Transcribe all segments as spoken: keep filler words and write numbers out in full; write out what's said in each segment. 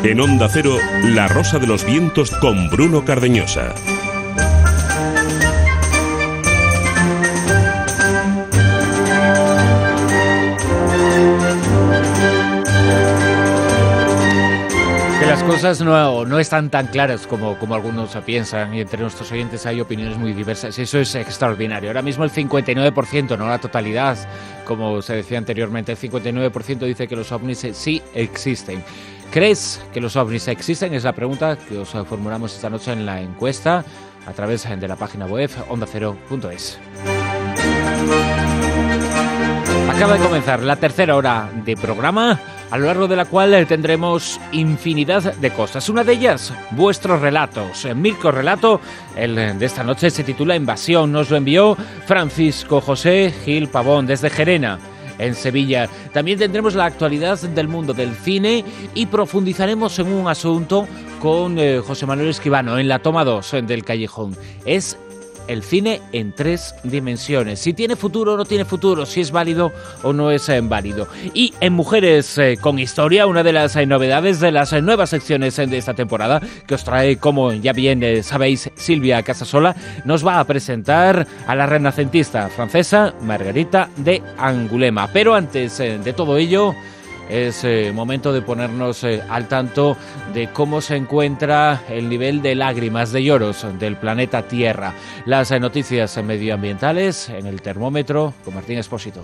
En Onda Cero, La Rosa de los Vientos con Bruno Cardeñosa. Las cosas no, no están tan claras como, como algunos piensan, y entre nuestros oyentes hay opiniones muy diversas. Eso es extraordinario. Ahora mismo el cincuenta y nueve por ciento, no la totalidad, como se decía anteriormente, el cincuenta y nueve por ciento dice que los ovnis sí existen. ¿Crees que los ovnis existen? Es la pregunta que os formulamos esta noche en la encuesta a través de la página web onda cero punto es. Acaba de comenzar la tercera hora de programa, a lo largo de la cual tendremos infinidad de cosas. Una de ellas, vuestros relatos. Mirko Relato, el de esta noche, se titula Invasión. Nos lo envió Francisco José Gil Pavón desde Gerena, en Sevilla. También tendremos la actualidad del mundo del cine y profundizaremos en un asunto con eh, José Manuel Escribano en la toma dos del Callejón. Es el cine en tres dimensiones. Si tiene futuro o no tiene futuro, si es válido o no es eh, válido. Y en Mujeres eh, con Historia, una de las eh, novedades de las eh, nuevas secciones eh, de esta temporada, que os trae, como ya bien eh, sabéis, Silvia Casasola, nos va a presentar a la renacentista francesa Margarita de Angulema. Pero antes eh, de todo ello, es eh, momento de ponernos eh, al tanto de cómo se encuentra el nivel de lágrimas, de lloros del planeta Tierra. Las eh, noticias medioambientales en el termómetro con Martín Expósito.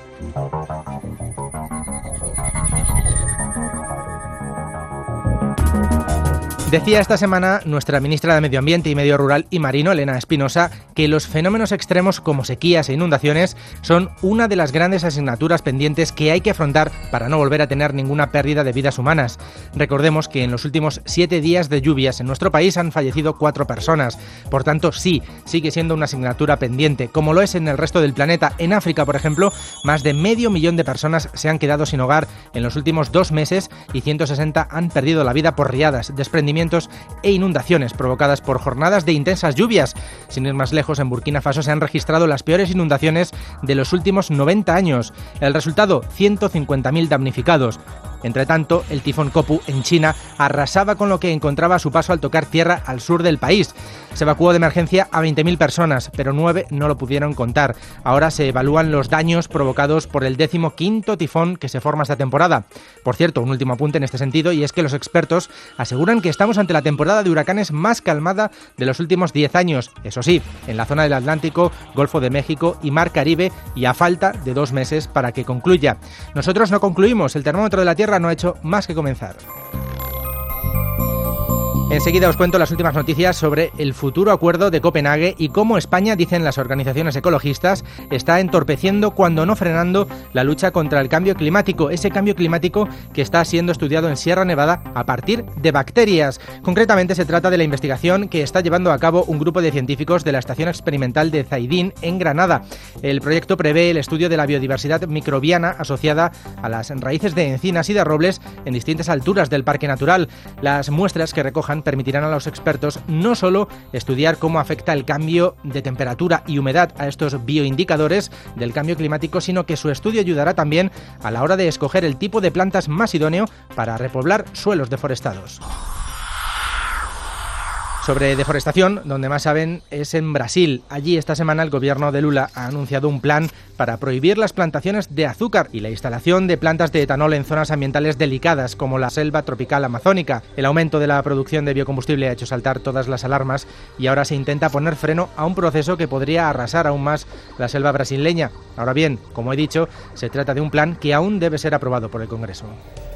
Decía esta semana nuestra ministra de Medio Ambiente y Medio Rural y Marino, Elena Espinosa, que los fenómenos extremos como sequías e inundaciones son una de las grandes asignaturas pendientes que hay que afrontar para no volver a tener ninguna pérdida de vidas humanas. Recordemos que en los últimos siete días de lluvias en nuestro país han fallecido cuatro personas. Por tanto, sí, sigue siendo una asignatura pendiente, como lo es en el resto del planeta. En África, por ejemplo, más de medio millón de personas se han quedado sin hogar en los últimos dos meses y ciento sesenta han perdido la vida por riadas, desprendimientos e inundaciones provocadas por jornadas de intensas lluvias. Sin ir más lejos, en Burkina Faso se han registrado las peores inundaciones de los últimos noventa años. El resultado, ciento cincuenta mil damnificados. Entre tanto, el tifón Kopu en China arrasaba con lo que encontraba a su paso al tocar tierra al sur del país. Se evacuó de emergencia a veinte mil personas, pero nueve no lo pudieron contar. Ahora se evalúan los daños provocados por el décimo quinto tifón que se forma esta temporada. Por cierto, un último apunte en este sentido, y es que los expertos aseguran que estamos ante la temporada de huracanes más calmada de los últimos diez años. Eso sí, en la zona del Atlántico, Golfo de México y Mar Caribe, y a falta de dos meses para que concluya. Nosotros no concluimos, el termómetro de la Tierra no ha hecho más que comenzar. Enseguida os cuento las últimas noticias sobre el futuro acuerdo de Copenhague y cómo España, dicen las organizaciones ecologistas, está entorpeciendo, cuando no frenando, la lucha contra el cambio climático, ese cambio climático que está siendo estudiado en Sierra Nevada a partir de bacterias. Concretamente se trata de la investigación que está llevando a cabo un grupo de científicos de la Estación Experimental de Zaidín en Granada. El proyecto prevé el estudio de la biodiversidad microbiana asociada a las raíces de encinas y de robles en distintas alturas del parque natural. Las muestras que recojan permitirán a los expertos no solo estudiar cómo afecta el cambio de temperatura y humedad a estos bioindicadores del cambio climático, sino que su estudio ayudará también a la hora de escoger el tipo de plantas más idóneo para repoblar suelos deforestados. Sobre deforestación, donde más saben es en Brasil. Allí esta semana el gobierno de Lula ha anunciado un plan para prohibir las plantaciones de azúcar y la instalación de plantas de etanol en zonas ambientales delicadas como la selva tropical amazónica. El aumento de la producción de biocombustible ha hecho saltar todas las alarmas y ahora se intenta poner freno a un proceso que podría arrasar aún más la selva brasileña. Ahora bien, como he dicho, se trata de un plan que aún debe ser aprobado por el Congreso.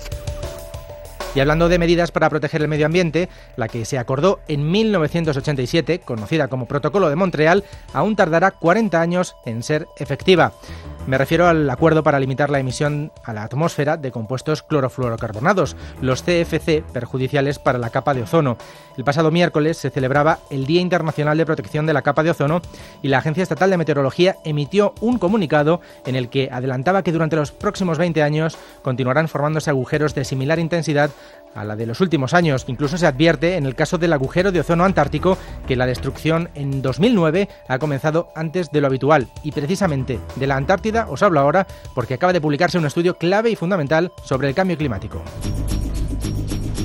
Y hablando de medidas para proteger el medio ambiente, la que se acordó en mil novecientos ochenta y siete, conocida como Protocolo de Montreal, aún tardará cuarenta años en ser efectiva. Me refiero al acuerdo para limitar la emisión a la atmósfera de compuestos clorofluorocarbonados, los C F C, perjudiciales para la capa de ozono. El pasado miércoles se celebraba el Día Internacional de Protección de la Capa de Ozono y la Agencia Estatal de Meteorología emitió un comunicado en el que adelantaba que durante los próximos veinte años continuarán formándose agujeros de similar intensidad a la de los últimos años. Incluso se advierte, en el caso del agujero de ozono antártico, que la destrucción en dos mil nueve ha comenzado antes de lo habitual. Y precisamente de la Antártida os hablo ahora porque acaba de publicarse un estudio clave y fundamental sobre el cambio climático.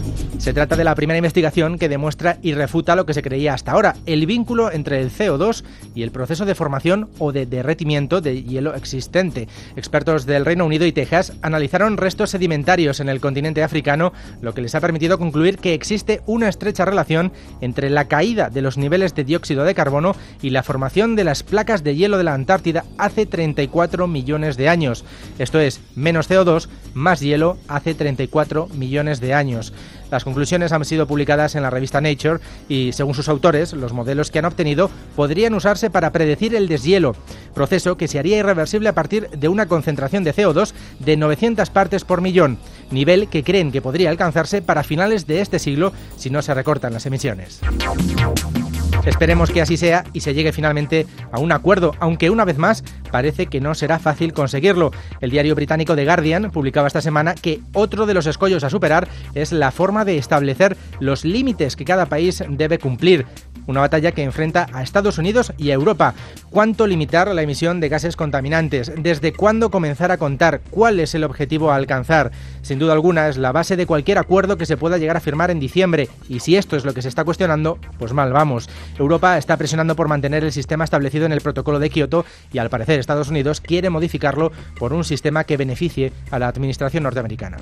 Se trata de la primera investigación que demuestra y refuta lo que se creía hasta ahora, el vínculo entre el C O dos y el proceso de formación o de derretimiento de hielo existente. Expertos del Reino Unido y Texas analizaron restos sedimentarios en el continente africano, lo que les ha permitido concluir que existe una estrecha relación entre la caída de los niveles de dióxido de carbono y la formación de las placas de hielo de la Antártida hace treinta y cuatro millones de años. Esto es, menos C O dos, más hielo hace treinta y cuatro millones de años. Las conclusiones han sido publicadas en la revista Nature y, según sus autores, los modelos que han obtenido podrían usarse para predecir el deshielo, proceso que se haría irreversible a partir de una concentración de C O dos de novecientas partes por millón, nivel que creen que podría alcanzarse para finales de este siglo si no se recortan las emisiones. Esperemos que así sea y se llegue finalmente a un acuerdo, aunque una vez más parece que no será fácil conseguirlo. El diario británico The Guardian publicaba esta semana que otro de los escollos a superar es la forma de establecer los límites que cada país debe cumplir. Una batalla que enfrenta a Estados Unidos y a Europa. ¿Cuánto limitar la emisión de gases contaminantes? ¿Desde cuándo comenzar a contar? ¿Cuál es el objetivo a alcanzar? Sin duda alguna es la base de cualquier acuerdo que se pueda llegar a firmar en diciembre. Y si esto es lo que se está cuestionando, pues mal vamos. Europa está presionando por mantener el sistema establecido en el protocolo de Kioto y, al parecer, Estados Unidos quiere modificarlo por un sistema que beneficie a la administración norteamericana.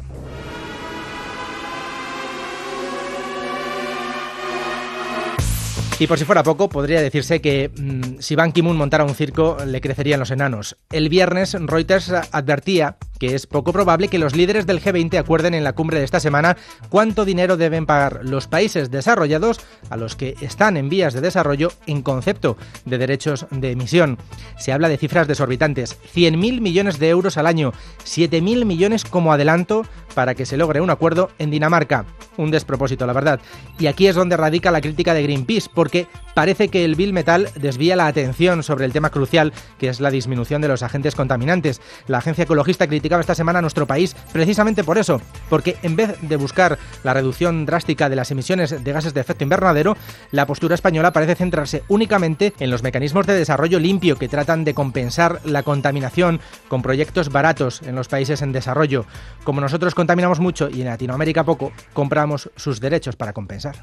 Y por si fuera poco, podría decirse que mmm, si Ban Ki-moon montara un circo, le crecerían los enanos. El viernes, Reuters advertía que es poco probable que los líderes del G veinte acuerden en la cumbre de esta semana cuánto dinero deben pagar los países desarrollados a los que están en vías de desarrollo en concepto de derechos de emisión. Se habla de cifras desorbitantes, cien mil millones de euros al año, siete mil millones como adelanto para que se logre un acuerdo en Dinamarca. Un despropósito, la verdad. Y aquí es donde radica la crítica de Greenpeace, porque parece que el Bill Metal desvía la atención sobre el tema crucial, que es la disminución de los agentes contaminantes. La agencia ecologista criticaba esta semana a nuestro país precisamente por eso, porque en vez de buscar la reducción drástica de las emisiones de gases de efecto invernadero, la postura española parece centrarse únicamente en los mecanismos de desarrollo limpio que tratan de compensar la contaminación con proyectos baratos en los países en desarrollo. Como nosotros contaminamos mucho y en Latinoamérica poco, compramos sus derechos para compensar.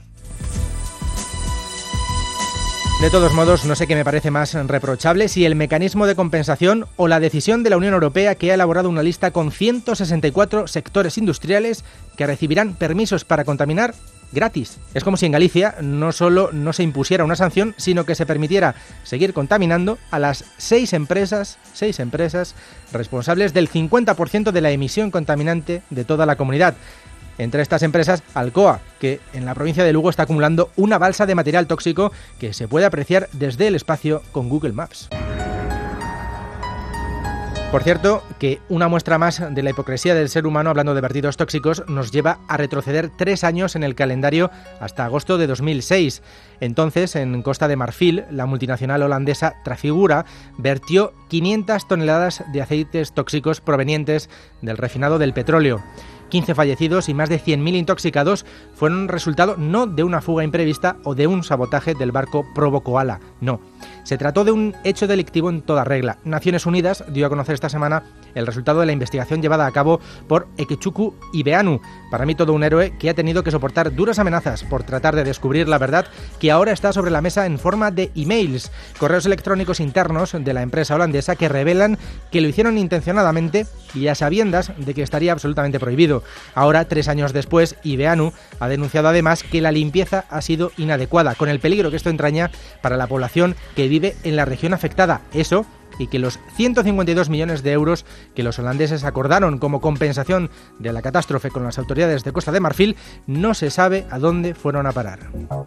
De todos modos, no sé qué me parece más reprochable, si el mecanismo de compensación o la decisión de la Unión Europea, que ha elaborado una lista con ciento sesenta y cuatro sectores industriales que recibirán permisos para contaminar gratis. Es como si en Galicia no solo no se impusiera una sanción, sino que se permitiera seguir contaminando a las seis empresas, seis empresas responsables del cincuenta por ciento de la emisión contaminante de toda la comunidad. Entre estas empresas, Alcoa, que en la provincia de Lugo está acumulando una balsa de material tóxico que se puede apreciar desde el espacio con Google Maps. Por cierto, que una muestra más de la hipocresía del ser humano hablando de vertidos tóxicos nos lleva a retroceder tres años en el calendario hasta agosto de dos mil seis. Entonces, en Costa de Marfil, la multinacional holandesa Trafigura vertió quinientas toneladas de aceites tóxicos provenientes del refinado del petróleo. quince fallecidos y más de cien mil intoxicados fueron resultado no de una fuga imprevista o de un sabotaje del barco Provo Koala, no. Se trató de un hecho delictivo en toda regla. Naciones Unidas dio a conocer esta semana el resultado de la investigación llevada a cabo por Ekechukwu Ibeanu, para mí todo un héroe que ha tenido que soportar duras amenazas por tratar de descubrir la verdad que ahora está sobre la mesa en forma de emails, correos electrónicos internos de la empresa holandesa que revelan que lo hicieron intencionadamente y a sabiendas de que estaría absolutamente prohibido. Ahora, tres años después, Ibeanu ha denunciado además que la limpieza ha sido inadecuada, con el peligro que esto entraña para la población que vive en la región afectada. Eso y que los ciento cincuenta y dos millones de euros que los holandeses acordaron como compensación de la catástrofe con las autoridades de Costa de Marfil no se sabe a dónde fueron a parar.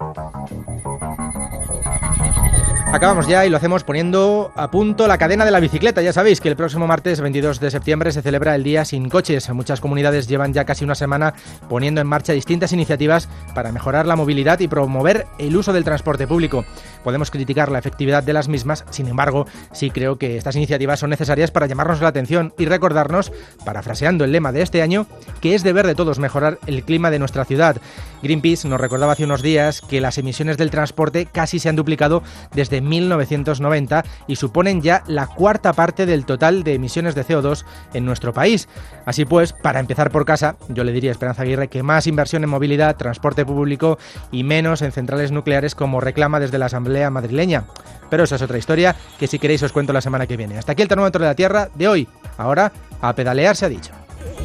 Acabamos ya y lo hacemos poniendo a punto la cadena de la bicicleta. Ya sabéis que el próximo martes veintidós de septiembre se celebra el Día Sin Coches. Muchas comunidades llevan ya casi una semana poniendo en marcha distintas iniciativas para mejorar la movilidad y promover el uso del transporte público. Podemos criticar la efectividad de las mismas, sin embargo, sí creo que estas iniciativas son necesarias para llamarnos la atención y recordarnos, parafraseando el lema de este año, que es deber de todos mejorar el clima de nuestra ciudad. Greenpeace nos recordaba hace unos días que las emisiones del transporte casi se han duplicado desde mil novecientos noventa y suponen ya la cuarta parte del total de emisiones de C O dos en nuestro país. Así pues, para empezar por casa, yo le diría a Esperanza Aguirre que más inversión en movilidad, transporte público y menos en centrales nucleares como reclama desde la Asamblea madrileña. Pero esa es otra historia que si queréis os cuento la semana que viene. Hasta aquí el termómetro de la Tierra de hoy. Ahora, a pedalear se ha dicho.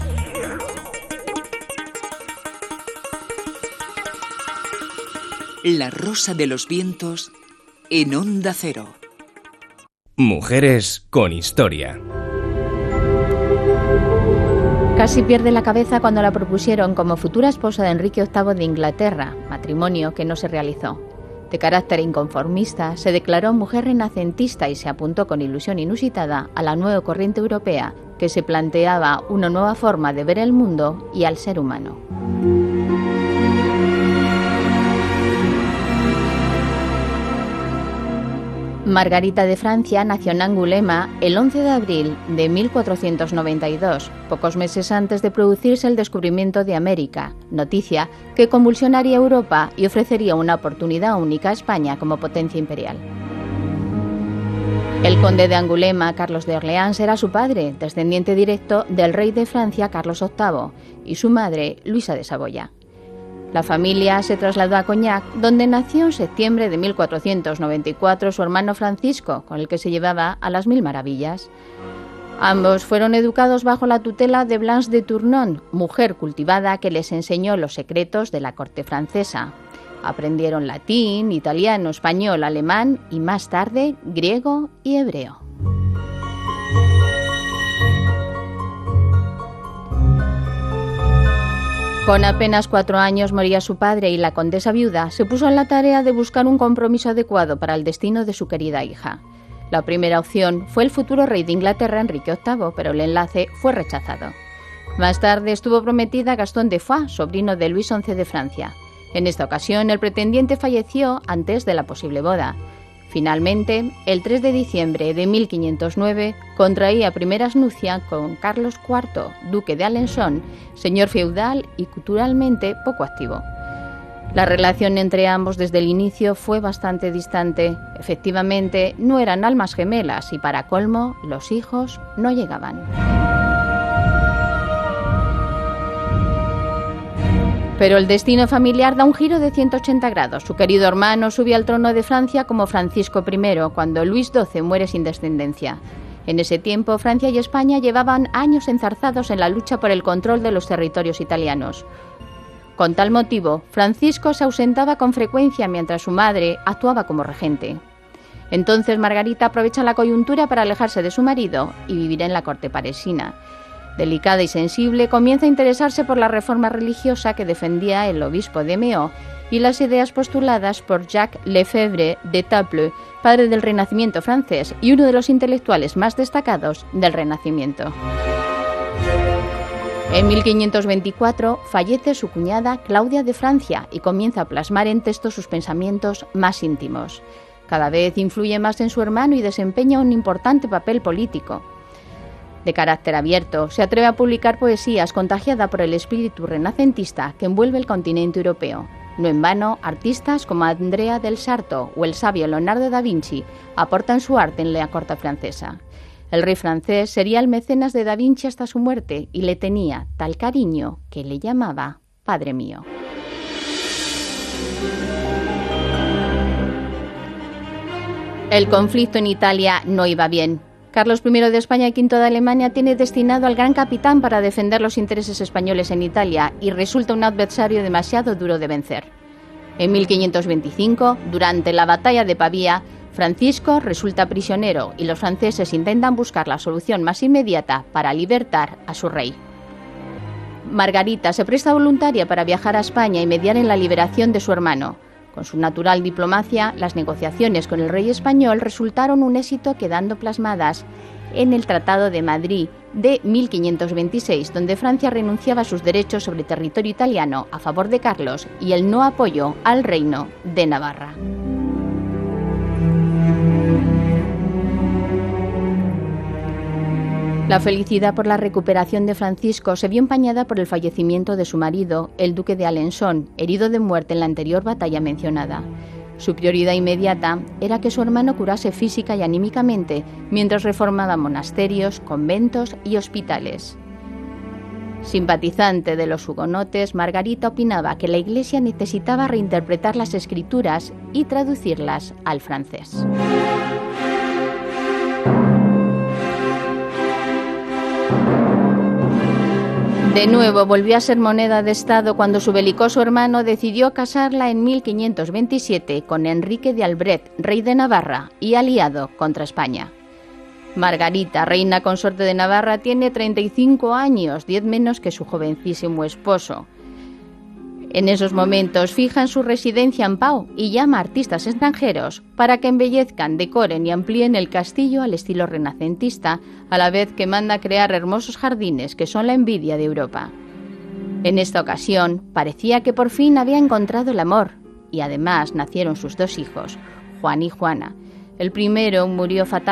La Rosa de los Vientos en Onda Cero. Mujeres con historia. Casi pierde la cabeza cuando la propusieron como futura esposa de Enrique octavo de Inglaterra, matrimonio que no se realizó. De carácter inconformista, se declaró mujer renacentista y se apuntó con ilusión inusitada a la nueva corriente europea que se planteaba una nueva forma de ver el mundo y al ser humano. Margarita de Francia nació en Angulema el once de abril de mil cuatrocientos noventa y dos, pocos meses antes de producirse el descubrimiento de América, noticia que convulsionaría Europa y ofrecería una oportunidad única a España como potencia imperial. El conde de Angulema, Carlos de Orleans, era su padre, descendiente directo del rey de Francia, Carlos octavo, y su madre, Luisa de Saboya. La familia se trasladó a Cognac, donde nació en septiembre de mil cuatrocientos noventa y cuatro su hermano Francisco, con el que se llevaba a las mil maravillas. Ambos fueron educados bajo la tutela de Blanche de Tournon, mujer cultivada que les enseñó los secretos de la corte francesa. Aprendieron latín, italiano, español, alemán y más tarde griego y hebreo. Con apenas cuatro años moría su padre y la condesa viuda se puso en la tarea de buscar un compromiso adecuado para el destino de su querida hija. La primera opción fue el futuro rey de Inglaterra, Enrique octavo, pero el enlace fue rechazado. Más tarde estuvo prometida a Gastón de Foix, sobrino de Luis once de Francia. En esta ocasión el pretendiente falleció antes de la posible boda. Finalmente, el tres de diciembre de mil quinientos nueve, contraía primeras nupcias con Carlos cuarto, duque de Alençon, señor feudal y culturalmente poco activo. La relación entre ambos desde el inicio fue bastante distante. Efectivamente, no eran almas gemelas y, para colmo, los hijos no llegaban. Pero el destino familiar da un giro de ciento ochenta grados. Su querido hermano sube al trono de Francia como Francisco primero, cuando Luis doce muere sin descendencia. En ese tiempo, Francia y España llevaban años enzarzados en la lucha por el control de los territorios italianos. Con tal motivo, Francisco se ausentaba con frecuencia mientras su madre actuaba como regente. Entonces Margarita aprovecha la coyuntura para alejarse de su marido y vivir en la corte parisina. Delicada y sensible, comienza a interesarse por la reforma religiosa que defendía el obispo de Meaux y las ideas postuladas por Jacques Lefebvre d'Étaples, padre del Renacimiento francés y uno de los intelectuales más destacados del Renacimiento. En mil quinientos veinticuatro fallece su cuñada Claudia de Francia y comienza a plasmar en texto sus pensamientos más íntimos. Cada vez influye más en su hermano y desempeña un importante papel político. De carácter abierto, se atreve a publicar poesías contagiada por el espíritu renacentista que envuelve el continente europeo. No en vano, artistas como Andrea del Sarto o el sabio Leonardo da Vinci aportan su arte en la corte francesa. El rey francés sería el mecenas de da Vinci hasta su muerte y le tenía tal cariño que le llamaba Padre mío. El conflicto en Italia no iba bien. Carlos primero de España y quinto de Alemania tiene destinado al gran capitán para defender los intereses españoles en Italia y resulta un adversario demasiado duro de vencer. En mil quinientos veinticinco, durante la batalla de Pavía, Francisco resulta prisionero y los franceses intentan buscar la solución más inmediata para libertar a su rey. Margarita se presta voluntaria para viajar a España y mediar en la liberación de su hermano. Con su natural diplomacia, las negociaciones con el rey español resultaron un éxito, quedando plasmadas en el Tratado de Madrid de mil quinientos veintiséis, donde Francia renunciaba a sus derechos sobre territorio italiano a favor de Carlos y el no apoyo al reino de Navarra. La felicidad por la recuperación de Francisco se vio empañada por el fallecimiento de su marido, el duque de Alençon, herido de muerte en la anterior batalla mencionada. Su prioridad inmediata era que su hermano curase física y anímicamente, mientras reformaba monasterios, conventos y hospitales. Simpatizante de los hugonotes, Margarita opinaba que la Iglesia necesitaba reinterpretar las escrituras y traducirlas al francés. De nuevo volvió a ser moneda de Estado cuando su belicoso hermano decidió casarla en mil quinientos veintisiete con Enrique de Albret, rey de Navarra y aliado contra España. Margarita, reina consorte de Navarra, tiene treinta y cinco años, diez menos que su jovencísimo esposo. En esos momentos fija en su residencia en Pau y llama a artistas extranjeros para que embellezcan, decoren y amplíen el castillo al estilo renacentista, a la vez que manda crear hermosos jardines que son la envidia de Europa. En esta ocasión parecía que por fin había encontrado el amor y además nacieron sus dos hijos, Juan y Juana. El primero murió fatal